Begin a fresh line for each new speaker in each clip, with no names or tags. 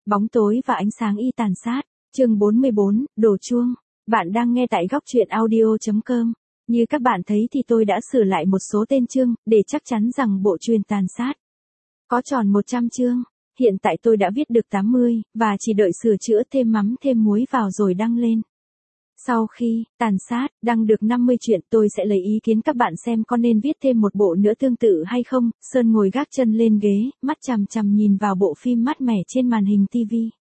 Bóng tối và ánh sáng y tàn sát. Chương 44, đổ chuông. Bạn đang nghe tại góc truyện audio.com. Như các bạn thấy thì tôi đã sửa lại một số tên chương, để chắc chắn rằng bộ truyện tàn sát có tròn 100 chương. Hiện tại tôi đã viết được 80, và chỉ đợi sửa chữa thêm mắm thêm muối vào rồi đăng lên. Sau khi tàn sát đăng được 50 chuyện, tôi sẽ lấy ý kiến các bạn xem có nên viết thêm một bộ nữa tương tự hay không. Sơn ngồi gác chân lên ghế, mắt chằm chằm nhìn vào bộ phim mát mẻ trên màn hình TV.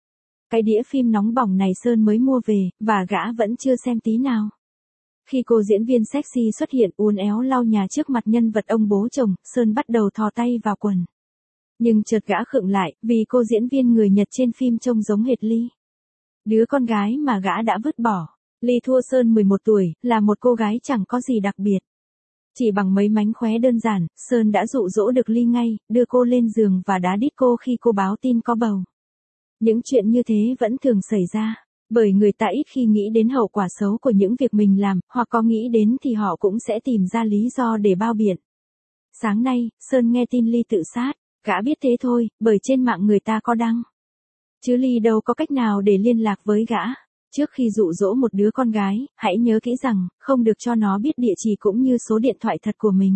Cái đĩa phim nóng bỏng này Sơn mới mua về, và gã vẫn chưa xem tí nào. Khi cô diễn viên sexy xuất hiện uốn éo lau nhà trước mặt nhân vật ông bố chồng, Sơn bắt đầu thò tay vào quần. Nhưng chợt gã khựng lại, vì cô diễn viên người Nhật trên phim trông giống hệt Ly, đứa con gái mà gã đã vứt bỏ. Ly thua Sơn 11 tuổi, là một cô gái chẳng có gì đặc biệt. Chỉ bằng mấy mánh khóe đơn giản, Sơn đã dụ dỗ được Ly ngay, đưa cô lên giường và đá đít cô khi cô báo tin có bầu. Những chuyện như thế vẫn thường xảy ra, bởi người ta ít khi nghĩ đến hậu quả xấu của những việc mình làm, hoặc có nghĩ đến thì họ cũng sẽ tìm ra lý do để bao biện. Sáng nay, Sơn nghe tin Ly tự sát, gã biết thế thôi, bởi trên mạng người ta có đăng. Chứ Ly đâu có cách nào để liên lạc với gã. Trước khi dụ dỗ một đứa con gái, hãy nhớ kỹ rằng, không được cho nó biết địa chỉ cũng như số điện thoại thật của mình.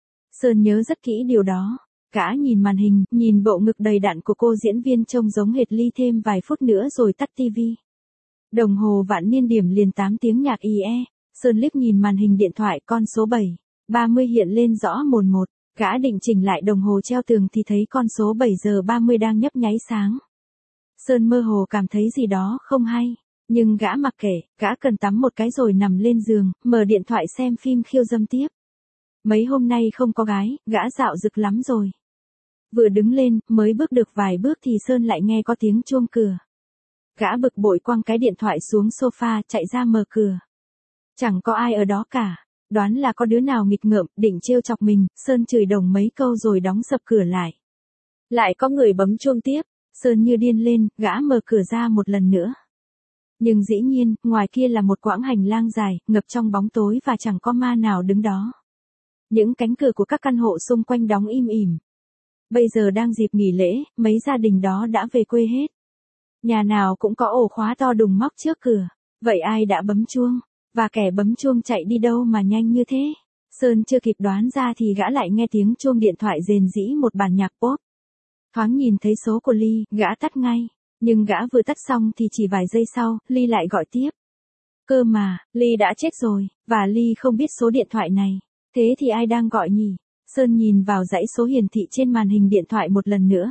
Sơn nhớ rất kỹ điều đó. Gã nhìn màn hình, nhìn bộ ngực đầy đặn của cô diễn viên trông giống hệt Ly thêm vài phút nữa rồi tắt tivi. Đồng hồ vạn niên điểm liền 8 tiếng nhạc IE. Sơn liếc nhìn màn hình điện thoại, con số 7:30 hiện lên rõ mồn một. Gã định chỉnh lại đồng hồ treo tường thì thấy con số 7:30 đang nhấp nháy sáng. Sơn mơ hồ cảm thấy gì đó không hay. Nhưng gã mặc kệ, gã cần tắm một cái rồi nằm lên giường, mở điện thoại xem phim khiêu dâm tiếp. Mấy hôm nay không có gái, gã dạo dực lắm rồi. Vừa đứng lên, mới bước được vài bước thì Sơn lại nghe có tiếng chuông cửa. Gã bực bội quăng cái điện thoại xuống sofa, chạy ra mở cửa. Chẳng có ai ở đó cả. Đoán là có đứa nào nghịch ngợm, định trêu chọc mình, Sơn chửi đồng mấy câu rồi đóng sập cửa lại. Lại có người bấm chuông tiếp, Sơn như điên lên, gã mở cửa ra một lần nữa. Nhưng dĩ nhiên, ngoài kia là một quãng hành lang dài, ngập trong bóng tối và chẳng có ma nào đứng đó. Những cánh cửa của các căn hộ xung quanh đóng im ỉm. Bây giờ đang dịp nghỉ lễ, mấy gia đình đó đã về quê hết. Nhà nào cũng có ổ khóa to đùng móc trước cửa. Vậy ai đã bấm chuông? Và kẻ bấm chuông chạy đi đâu mà nhanh như thế? Sơn chưa kịp đoán ra thì gã lại nghe tiếng chuông điện thoại rền rĩ một bản nhạc pop. Thoáng nhìn thấy số của Ly, gã tắt ngay. Nhưng gã vừa tắt xong thì chỉ vài giây sau, Ly lại gọi tiếp. Cơ mà, Ly đã chết rồi, và Ly không biết số điện thoại này. Thế thì ai đang gọi nhỉ? Sơn nhìn vào dãy số hiển thị trên màn hình điện thoại một lần nữa.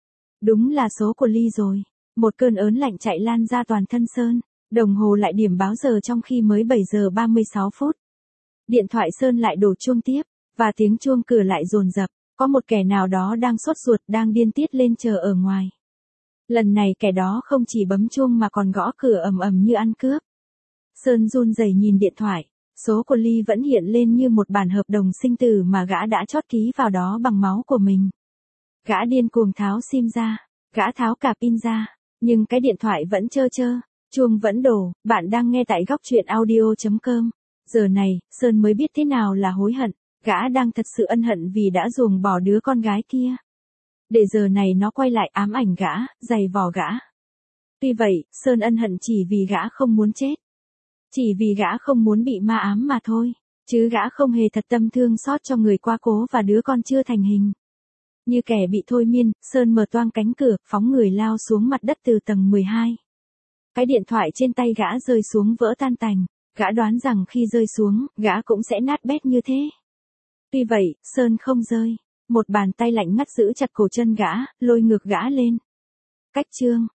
Đúng là số của Ly rồi. Một cơn ớn lạnh chạy lan ra toàn thân Sơn. Đồng hồ lại điểm báo giờ trong khi mới 7:36. Điện thoại Sơn lại đổ chuông tiếp, và tiếng chuông cửa lại dồn dập. Có một kẻ nào đó đang sốt ruột, đang điên tiết lên chờ ở ngoài. Lần này kẻ đó không chỉ bấm chuông mà còn gõ cửa ầm ầm như ăn cướp. Sơn run rẩy nhìn điện thoại, số của Ly vẫn hiện lên như một bản hợp đồng sinh tử mà gã đã chót ký vào đó bằng máu của mình. Gã điên cuồng tháo sim ra, gã tháo cả pin ra, nhưng cái điện thoại vẫn chơ chơ, chuông vẫn đổ. Bạn đang nghe tại góc truyện audio.com. Giờ này, Sơn mới biết thế nào là hối hận, gã đang thật sự ân hận vì đã ruồng bỏ đứa con gái kia. Để giờ này nó quay lại ám ảnh gã, giày vò gã. Tuy vậy, Sơn ân hận chỉ vì gã không muốn chết. Chỉ vì gã không muốn bị ma ám mà thôi. Chứ gã không hề thật tâm thương xót cho người quá cố và đứa con chưa thành hình. Như kẻ bị thôi miên, Sơn mở toang cánh cửa, phóng người lao xuống mặt đất từ tầng 12. Cái điện thoại trên tay gã rơi xuống vỡ tan tành. Gã đoán rằng khi rơi xuống, gã cũng sẽ nát bét như thế. Tuy vậy, Sơn không rơi. Một bàn tay lạnh ngắt giữ chặt cổ chân gã, lôi ngược gã lên. Cách chương.